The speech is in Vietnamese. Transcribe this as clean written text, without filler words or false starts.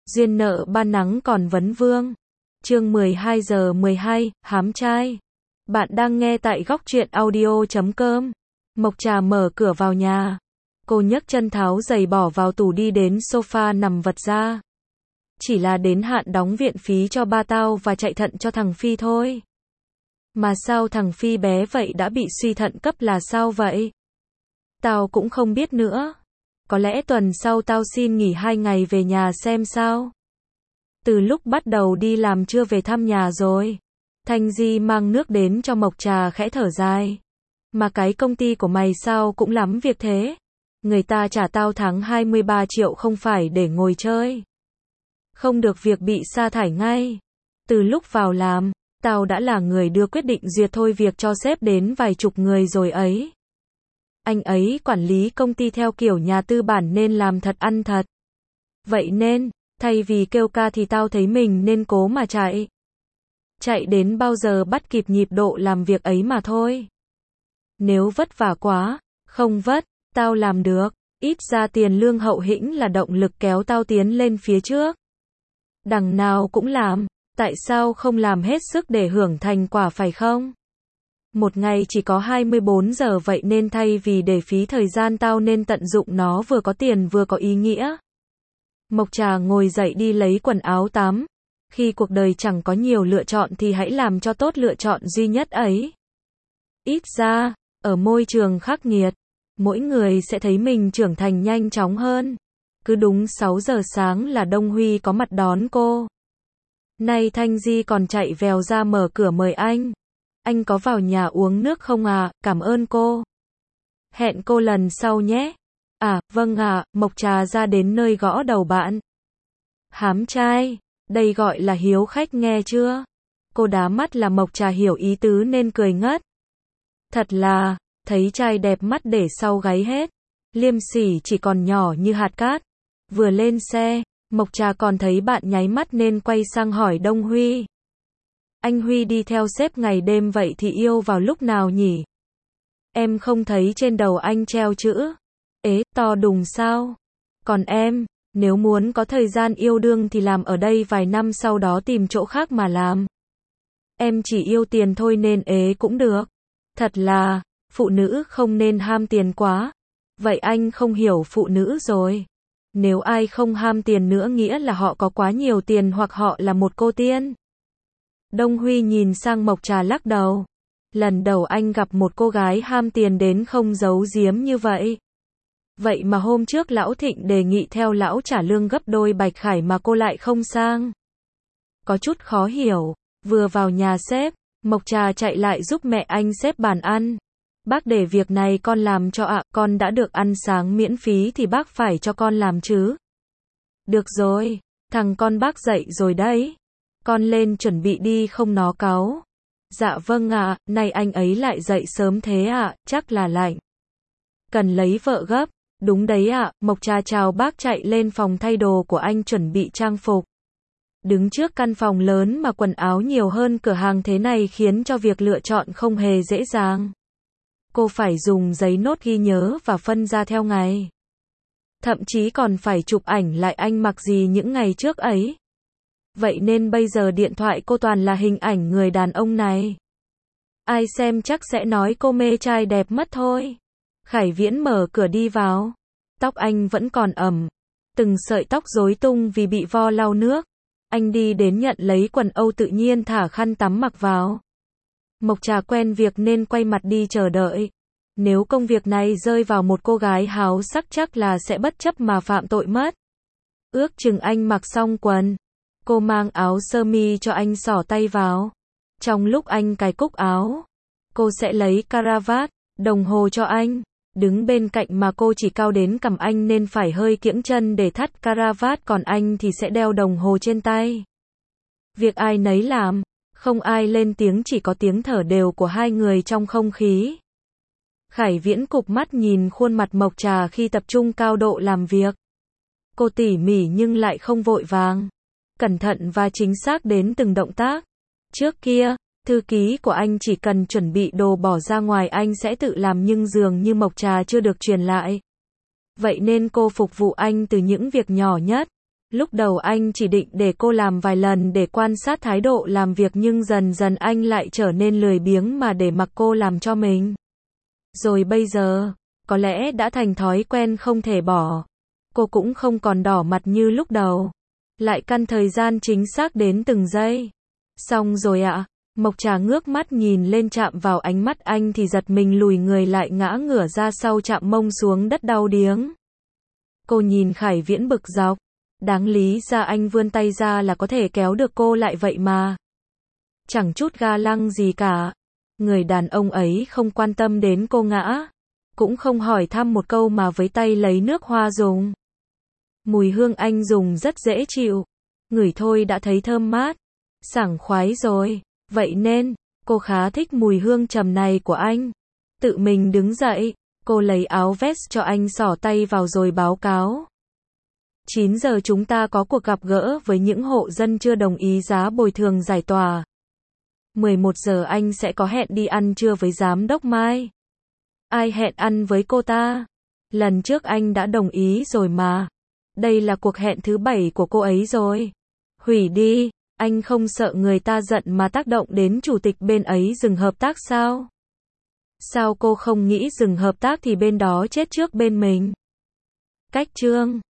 Duyên nợ ban nắng còn vấn vương. Chương 12 giờ 12, hám trai. Bạn đang nghe tại góc truyện audio.com. Mộc Trà mở cửa vào nhà. Cô nhấc chân tháo giày bỏ vào tủ đi đến sofa nằm vật ra. Chỉ là đến hạn đóng viện phí cho ba tao và chạy thận cho thằng Phi thôi. Mà sao thằng Phi bé vậy đã bị suy thận cấp là sao vậy? Tao cũng không biết nữa. Có lẽ tuần sau tao xin nghỉ 2 ngày về nhà xem sao. Từ lúc bắt đầu đi làm chưa về thăm nhà rồi. Thanh Di mang nước đến cho Mộc Trà khẽ thở dài. Mà cái công ty của mày sao cũng lắm việc thế. Người ta trả tao tháng 23 triệu không phải để ngồi chơi. Không được việc bị sa thải ngay. Từ lúc vào làm, tao đã là người đưa quyết định duyệt thôi việc cho sếp đến vài chục người rồi ấy. Anh ấy quản lý công ty theo kiểu nhà tư bản nên làm thật ăn thật. Vậy nên, thay vì kêu ca thì tao thấy mình nên cố mà chạy. Chạy đến bao giờ bắt kịp nhịp độ làm việc ấy mà thôi. Nếu vất vả quá, không vất, tao làm được. Ít ra tiền lương hậu hĩnh là động lực kéo tao tiến lên phía trước. Đằng nào cũng làm, tại sao không làm hết sức để hưởng thành quả phải không? Một ngày chỉ có 24 giờ vậy nên thay vì để phí thời gian tao nên tận dụng nó vừa có tiền vừa có ý nghĩa. Mộc Trà ngồi dậy đi lấy quần áo tắm. Khi cuộc đời chẳng có nhiều lựa chọn thì hãy làm cho tốt lựa chọn duy nhất ấy. Ít ra, ở môi trường khắc nghiệt, mỗi người sẽ thấy mình trưởng thành nhanh chóng hơn. Cứ đúng 6 giờ sáng là Đông Huy có mặt đón cô. Nay Thanh Di còn chạy vèo ra mở cửa mời anh. Anh có vào nhà uống nước không à, cảm ơn cô. Hẹn cô lần sau nhé. À, vâng ạ, Mộc Trà ra đến nơi gõ đầu bạn. Hám trai, đây gọi là hiếu khách nghe chưa? Cô đá mắt là Mộc Trà hiểu ý tứ nên cười ngất. Thật là, thấy trai đẹp mắt để sau gáy hết. Liêm sỉ chỉ còn nhỏ như hạt cát. Vừa lên xe, Mộc Trà còn thấy bạn nháy mắt nên quay sang hỏi Đông Huy. Anh Huy đi theo sếp ngày đêm vậy thì yêu vào lúc nào nhỉ? Em không thấy trên đầu anh treo chữ. Ế, to đùng sao? Còn em, nếu muốn có thời gian yêu đương thì làm ở đây vài năm sau đó tìm chỗ khác mà làm. Em chỉ yêu tiền thôi nên ế cũng được. Thật là, phụ nữ không nên ham tiền quá. Vậy anh không hiểu phụ nữ rồi. Nếu ai không ham tiền nữa nghĩa là họ có quá nhiều tiền hoặc họ là một cô tiên. Đông Huy nhìn sang Mộc Trà lắc đầu. Lần đầu anh gặp một cô gái ham tiền đến không giấu giếm như vậy. Vậy mà hôm trước Lão Thịnh đề nghị theo lão trả lương gấp đôi bạch khải mà cô lại không sang. Có chút khó hiểu. Vừa vào nhà sếp, Mộc Trà chạy lại giúp mẹ anh xếp bàn ăn. Bác để việc này con làm cho ạ, con đã được ăn sáng miễn phí thì bác phải cho con làm chứ. Được rồi, thằng con bác dậy rồi đấy. Con lên chuẩn bị đi không nó cáu. Dạ vâng ạ, nay anh ấy lại dậy sớm thế ạ, chắc là lạnh. Cần lấy vợ gấp. Đúng đấy ạ, Mộc Trà chào bác chạy lên phòng thay đồ của anh chuẩn bị trang phục. Đứng trước căn phòng lớn mà quần áo nhiều hơn cửa hàng thế này khiến cho việc lựa chọn không hề dễ dàng. Cô phải dùng giấy nốt ghi nhớ và phân ra theo ngày. Thậm chí còn phải chụp ảnh lại anh mặc gì những ngày trước ấy. Vậy nên bây giờ điện thoại cô toàn là hình ảnh người đàn ông này. Ai xem chắc sẽ nói cô mê trai đẹp mất thôi. Khải Viễn mở cửa đi vào. Tóc anh vẫn còn ẩm. Từng sợi tóc rối tung vì bị vo lau nước. Anh đi đến nhận lấy quần âu tự nhiên thả khăn tắm mặc vào. Mộc Trà quen việc nên quay mặt đi chờ đợi. Nếu công việc này rơi vào một cô gái háo sắc chắc là sẽ bất chấp mà phạm tội mất. Ước chừng anh mặc xong quần. Cô mang áo sơ mi cho anh xỏ tay vào. Trong lúc anh cài cúc áo, cô sẽ lấy caravat, đồng hồ cho anh. Đứng bên cạnh mà cô chỉ cao đến cằm anh nên phải hơi kiễng chân để thắt caravat còn anh thì sẽ đeo đồng hồ trên tay. Việc ai nấy làm, không ai lên tiếng chỉ có tiếng thở đều của hai người trong không khí. Khải Viễn cụp mắt nhìn khuôn mặt Mộc Trà khi tập trung cao độ làm việc. Cô tỉ mỉ nhưng lại không vội vàng. Cẩn thận và chính xác đến từng động tác. Trước kia, thư ký của anh chỉ cần chuẩn bị đồ bỏ ra ngoài anh sẽ tự làm nhưng dường như Mộc Trà chưa được truyền lại. Vậy nên cô phục vụ anh từ những việc nhỏ nhất. Lúc đầu anh chỉ định để cô làm vài lần để quan sát thái độ làm việc nhưng dần dần anh lại trở nên lười biếng mà để mặc cô làm cho mình. Rồi bây giờ, có lẽ đã thành thói quen không thể bỏ. Cô cũng không còn đỏ mặt như lúc đầu. Lại căn thời gian chính xác đến từng giây. Xong rồi ạ. Mộc Trà ngước mắt nhìn lên chạm vào ánh mắt anh thì giật mình lùi người lại ngã ngửa ra sau chạm mông xuống đất đau điếng. Cô nhìn Khải Viễn bực dọc. Đáng lý ra anh vươn tay ra là có thể kéo được cô lại vậy mà. Chẳng chút ga lăng gì cả. Người đàn ông ấy không quan tâm đến cô ngã. Cũng không hỏi thăm một câu mà với tay lấy nước hoa dùng. Mùi hương anh dùng rất dễ chịu. Ngửi thôi đã thấy thơm mát. Sảng khoái rồi. Vậy nên, cô khá thích mùi hương trầm này của anh. Tự mình đứng dậy, cô lấy áo vest cho anh xỏ tay vào rồi báo cáo. 9 giờ chúng ta có cuộc gặp gỡ với những hộ dân chưa đồng ý giá bồi thường giải tỏa. 11 giờ anh sẽ có hẹn đi ăn trưa với giám đốc Mai. Ai hẹn ăn với cô ta? Lần trước anh đã đồng ý rồi mà. Đây là cuộc hẹn thứ 7 của cô ấy rồi. Hủy đi, anh không sợ người ta giận mà tác động đến chủ tịch bên ấy dừng hợp tác sao? Sao cô không nghĩ dừng hợp tác thì bên đó chết trước bên mình? Cách chương